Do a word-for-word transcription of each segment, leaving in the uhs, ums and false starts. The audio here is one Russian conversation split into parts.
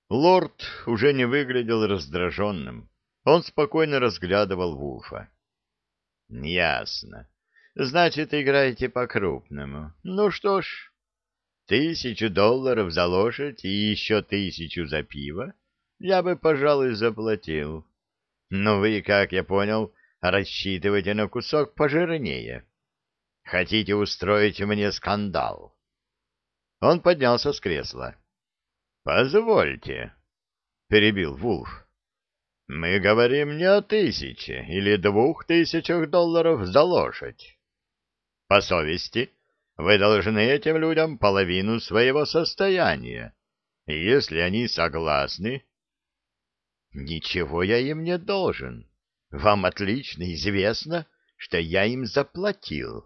Лорд уже не выглядел раздраженным. Он спокойно разглядывал Вулфа. «Ясно. Значит, играете по-крупному. Ну что ж, тысячу долларов за лошадь и еще тысячу за пиво я бы, пожалуй, заплатил. Но вы, как я понял, рассчитываете на кусок пожирнее. Хотите устроить мне скандал?» Он поднялся с кресла. «Позвольте», — перебил Вулф. «Мы говорим не о тысяче или двух тысячах долларов за лошадь. По совести, вы должны этим людям половину своего состояния. И если они согласны...» «Ничего я им не должен. Вам отлично известно, что я им заплатил».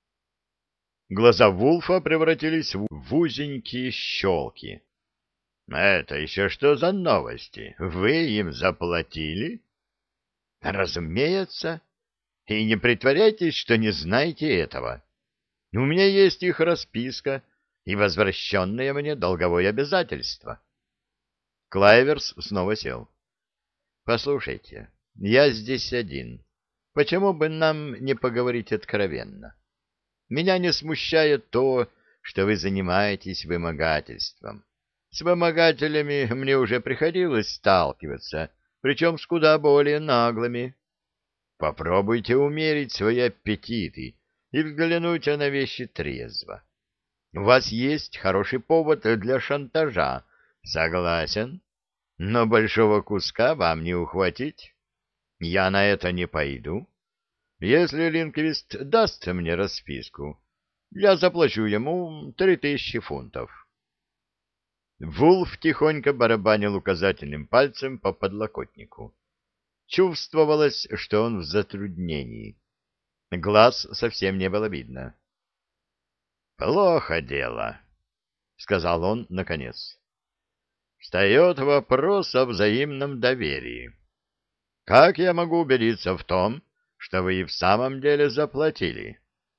Глаза Вулфа превратились в узенькие щелки. «Это еще что за новости? Вы им заплатили?» «Разумеется. И не притворяйтесь, что не знаете этого. У меня есть их расписка и возвращенное мне долговое обязательство». Клайверс снова сел. «Послушайте, я здесь один. Почему бы нам не поговорить откровенно? Меня не смущает то, что вы занимаетесь вымогательством. С вымогателями мне уже приходилось сталкиваться, причем с куда более наглыми. Попробуйте умерить свои аппетиты и взглянуть на вещи трезво. У вас есть хороший повод для шантажа, согласен, но большого куска вам не ухватить. Я на это не пойду. Если Линквист даст мне расписку, я заплачу ему три тысячи фунтов. Вулф тихонько барабанил указательным пальцем по подлокотнику. Чувствовалось, что он в затруднении. Глаз совсем не было видно. «Плохо дело», — сказал он наконец. «Встает вопрос о взаимном доверии. Как я могу убедиться в том, что вы и в самом деле заплатили?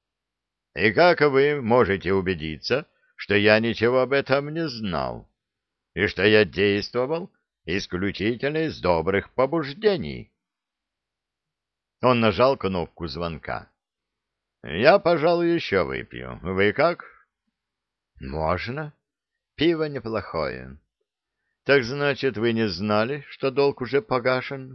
И как вы можете убедиться, что я ничего об этом не знал, и что я действовал исключительно из добрых побуждений?» Он нажал кнопку звонка. «Я, пожалуй, еще выпью. Вы как?» «Можно. Пиво неплохое. Так значит, вы не знали, что долг уже погашен?»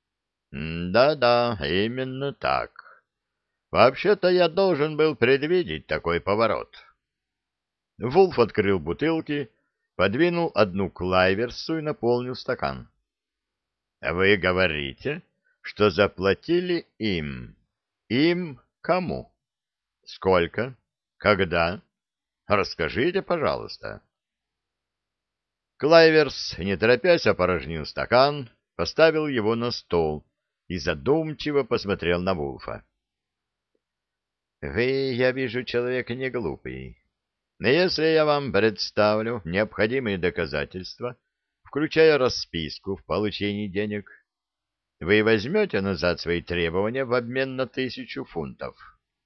«Да-да, именно так. Вообще-то я должен был предвидеть такой поворот». Вулф открыл бутылки, подвинул одну к Лайверсу и наполнил стакан. «Вы говорите, что заплатили им. Им кому? Сколько? Когда? Расскажите, пожалуйста». Клайверс, не торопясь, опорожнил стакан, поставил его на стол и задумчиво посмотрел на Вулфа. «Вы, я вижу, человек не глупый. Но если я вам представлю необходимые доказательства, включая расписку в получении денег, вы возьмете назад свои требования в обмен на тысячу фунтов?»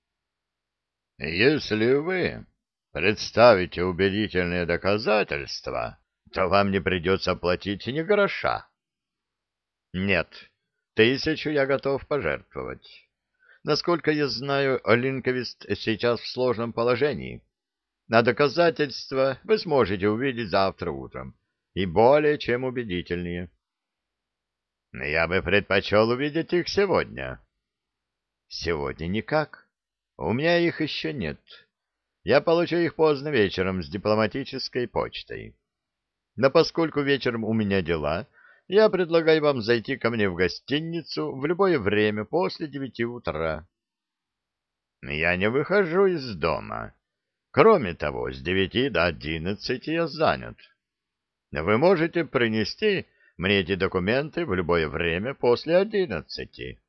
«Если вы представите убедительные доказательства, то вам не придется платить ни гроша». «Нет, тысячу я готов пожертвовать. Насколько я знаю, Линковист сейчас в сложном положении. На доказательства вы сможете увидеть завтра утром, и более чем убедительнее». «Я бы предпочел увидеть их сегодня». «Сегодня никак. У меня их еще нет. Я получу их поздно вечером с дипломатической почтой. Но поскольку вечером у меня дела, я предлагаю вам зайти ко мне в гостиницу в любое время после девяти утра». «Я не выхожу из дома. Кроме того, с девяти до одиннадцати я занят. Вы можете принести мне эти документы в любое время после одиннадцати».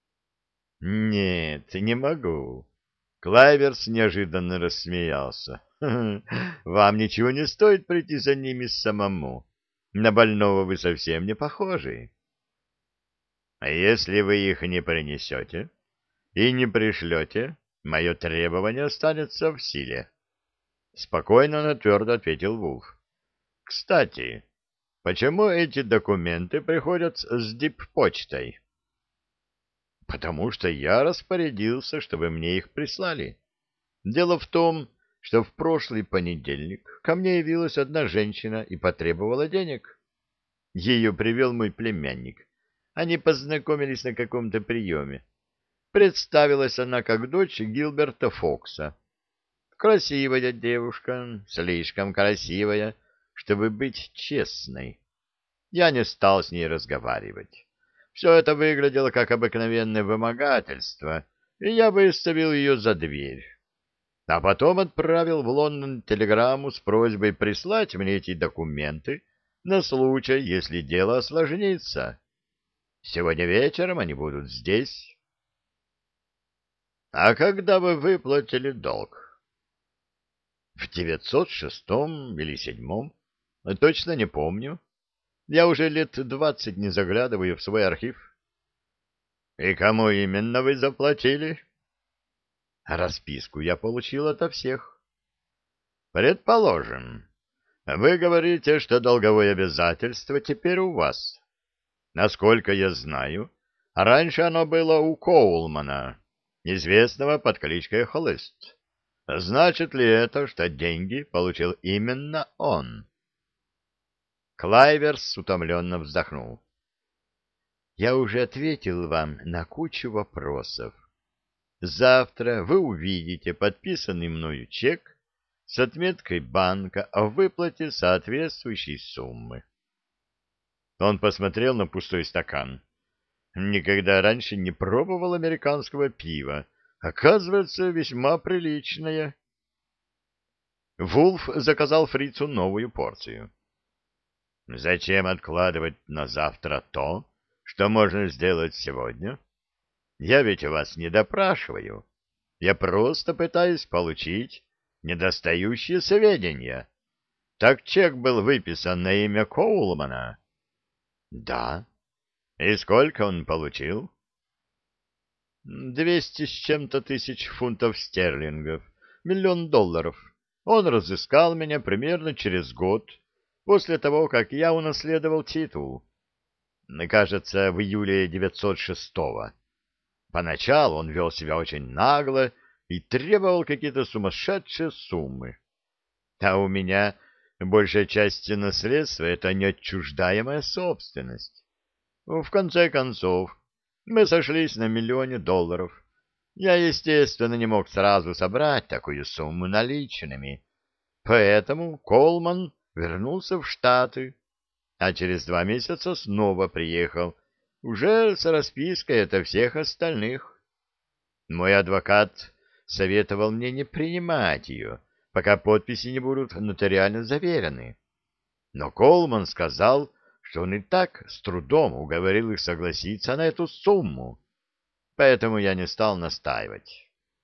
«Нет, не могу». Клайверс неожиданно рассмеялся. «Вам ничего не стоит прийти за ними самому. На больного вы совсем не похожи». «А если вы их не принесете и не пришлете, мое требование останется в силе», — спокойно, но твердо ответил Вулф. «Кстати, почему эти документы приходят с диппочтой? Потому что я распорядился, чтобы мне их прислали. Дело в том, что в прошлый понедельник ко мне явилась одна женщина и потребовала денег. Ее привел мой племянник. Они познакомились на каком-то приеме. Представилась она как дочь Гилберта Фокса. Красивая девушка, слишком красивая, чтобы быть честной. Я не стал с ней разговаривать. Все это выглядело как обыкновенное вымогательство, и я выставил ее за дверь. А потом отправил в Лондон телеграмму с просьбой прислать мне эти документы на случай, если дело осложнится. Сегодня вечером они будут здесь. — А когда вы выплатили долг? — В девятьсот шестом или седьмом. Точно не помню. Я уже лет двадцать не заглядываю в свой архив. — И кому именно вы заплатили? — Расписку я получил ото всех. — Предположим. Вы говорите, что долговое обязательство теперь у вас. Насколько я знаю, раньше оно было у Коулмана, известного под кличкой Холлест. Значит ли это, что деньги получил именно он? Клайверс утомленно вздохнул. Я уже ответил вам на кучу вопросов. Завтра вы увидите подписанный мною чек с отметкой банка о выплате соответствующей суммы. Он посмотрел на пустой стакан. Никогда раньше не пробовал американского пива. Оказывается, весьма приличное. Вулф заказал фрицу новую порцию. Зачем откладывать на завтра то, что можно сделать сегодня? Я ведь вас не допрашиваю. Я просто пытаюсь получить недостающие сведения. Так чек был выписан на имя Коулмана? Да. И сколько он получил? Двести с чем-то тысяч фунтов стерлингов, миллион долларов. Он разыскал меня примерно через год после того, как я унаследовал титул. Кажется, в июле девятьсот шестого. Поначалу он вел себя очень нагло и требовал какие-то сумасшедшие суммы. А у меня большая часть наследства — это неотчуждаемая собственность. В конце концов, мы сошлись на миллионе долларов. Я, естественно, не мог сразу собрать такую сумму наличными, поэтому Колман вернулся в Штаты, а через два месяца снова приехал, уже с распиской ото всех остальных. Мой адвокат советовал мне не принимать ее, пока подписи не будут нотариально заверены. Но Колман сказал, что он и так с трудом уговорил их согласиться на эту сумму, поэтому я не стал настаивать.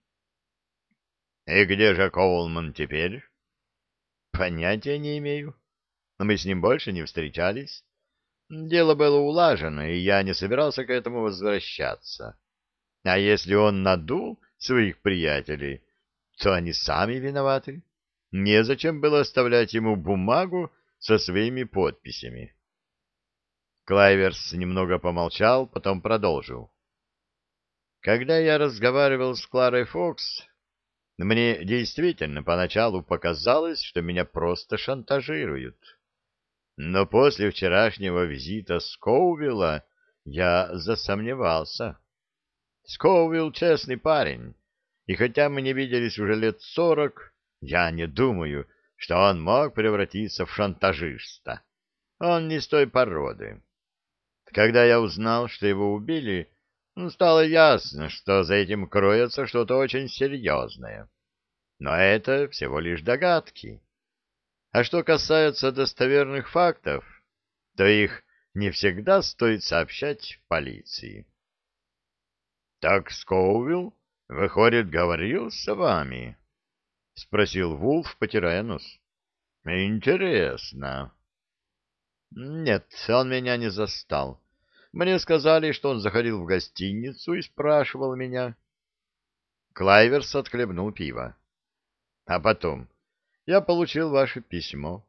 — И где же Коулман теперь? — Понятия не имею. Но мы с ним больше не встречались. Дело было улажено, и я не собирался к этому возвращаться. А если он надул своих приятелей, то они сами виноваты. Незачем было оставлять ему бумагу со своими подписями. Клайверс немного помолчал, потом продолжил. Когда я разговаривал с Кларой Фокс, мне действительно поначалу показалось, что меня просто шантажируют. Но после вчерашнего визита Скоувилла я засомневался. Скоувилл честный парень, и хотя мы не виделись уже лет сорок, я не думаю, что он мог превратиться в шантажиста. Он не с той породы. Когда я узнал, что его убили, стало ясно, что за этим кроется что-то очень серьезное. Но это всего лишь догадки. А что касается достоверных фактов, то их не всегда стоит сообщать полиции. — Так Скоувилл, выходит, говорил с вами? — спросил Вулф, потирая нос. — Интересно. — Нет, он меня не застал. Мне сказали, что он заходил в гостиницу и спрашивал меня. Клайверс отхлебнул пиво. — А потом... Я получил ваше письмо.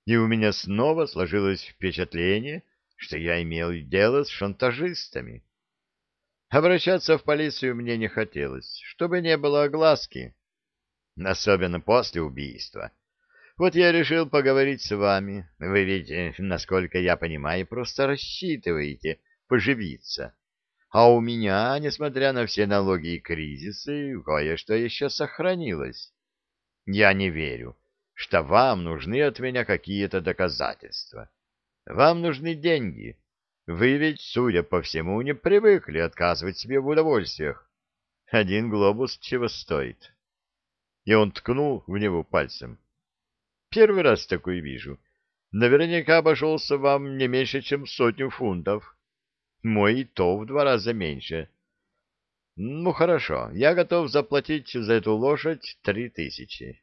и у меня снова сложилось впечатление, что я имел дело с шантажистами. Обращаться в полицию мне не хотелось, чтобы не было огласки, особенно после убийства. Вот я решил поговорить с вами. Вы ведь, э, насколько я понимаю, просто рассчитываете поживиться. А у меня, несмотря на все налоги и кризисы, кое-что еще сохранилось. Я не верю, что вам нужны от меня какие-то доказательства. Вам нужны деньги. Вы ведь, судя по всему, не привыкли отказывать себе в удовольствиях. Один глобус чего стоит? И он ткнул в него пальцем. Первый раз такой вижу. Наверняка обошелся вам не меньше, чем сотню фунтов. Мой и то в два раза меньше. Ну, хорошо, я готов заплатить за эту лошадь три тысячи.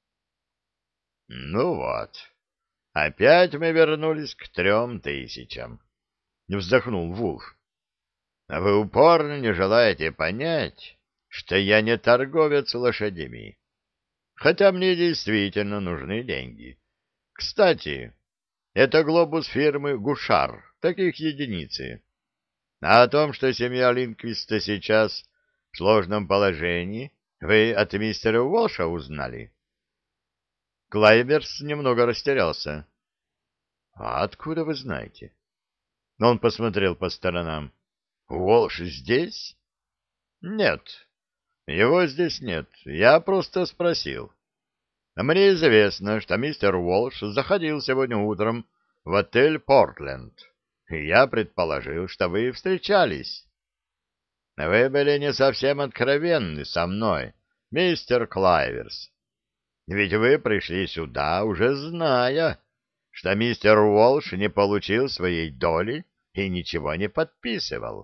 Ну вот, опять мы вернулись к трем тысячам. Вздохнул Вулф. А вы упорно не желаете понять, что я не торговец лошадями. Хотя мне действительно нужны деньги. Кстати, это глобус фирмы «Гушар», таких единицы. А о том, что семья Линквиста сейчас в сложном положении, вы от мистера Уолша узнали? Клайберс немного растерялся. — А откуда вы знаете? Он посмотрел по сторонам. — Уолш здесь? — Нет, его здесь нет. Я просто спросил. Мне известно, что мистер Уолш заходил сегодня утром в отель «Портленд», и я предположил, что вы встречались. Вы были не совсем откровенны со мной, мистер Клайверс. Ведь вы пришли сюда, уже зная, что мистер Уолш не получил своей доли и ничего не подписывал.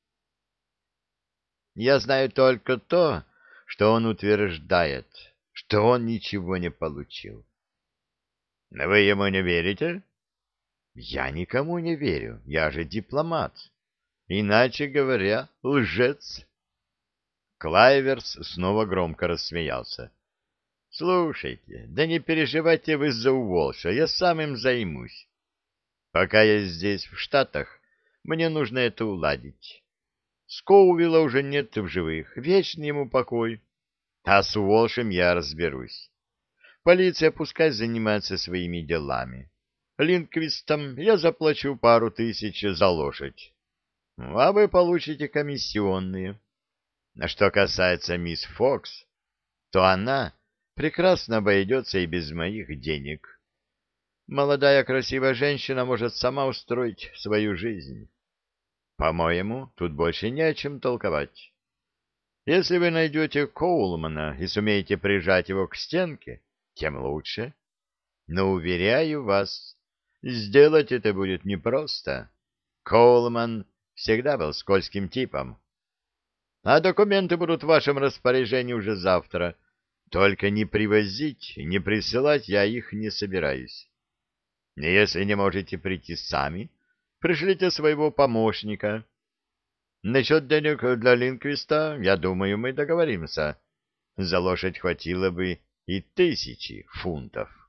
Я знаю только то, что он утверждает, что он ничего не получил. Вы ему не верите? Я никому не верю, я же дипломат. Иначе говоря, лжец. Клайверс снова громко рассмеялся. Слушайте, да не переживайте вы за Уолша, я сам им займусь. Пока я здесь, в Штатах, мне нужно это уладить. Скоувилла уже нет в живых, вечный ему покой. А с Уолшем я разберусь. Полиция пускай занимается своими делами. Линквистам я заплачу пару тысяч за лошадь. А вы получите комиссионные. А что касается мисс Фокс, то она прекрасно обойдется и без моих денег. Молодая красивая женщина может сама устроить свою жизнь. По-моему, тут больше не о чем толковать. Если вы найдете Коулмана и сумеете прижать его к стенке, тем лучше. Но, уверяю вас, сделать это будет непросто. Коулман всегда был скользким типом. А документы будут в вашем распоряжении уже завтра. Только не привозить, не присылать я их не собираюсь. Если не можете прийти сами, пришлите своего помощника. Насчет денег для Линквиста, я думаю, мы договоримся. За лошадь хватило бы и тысячи фунтов.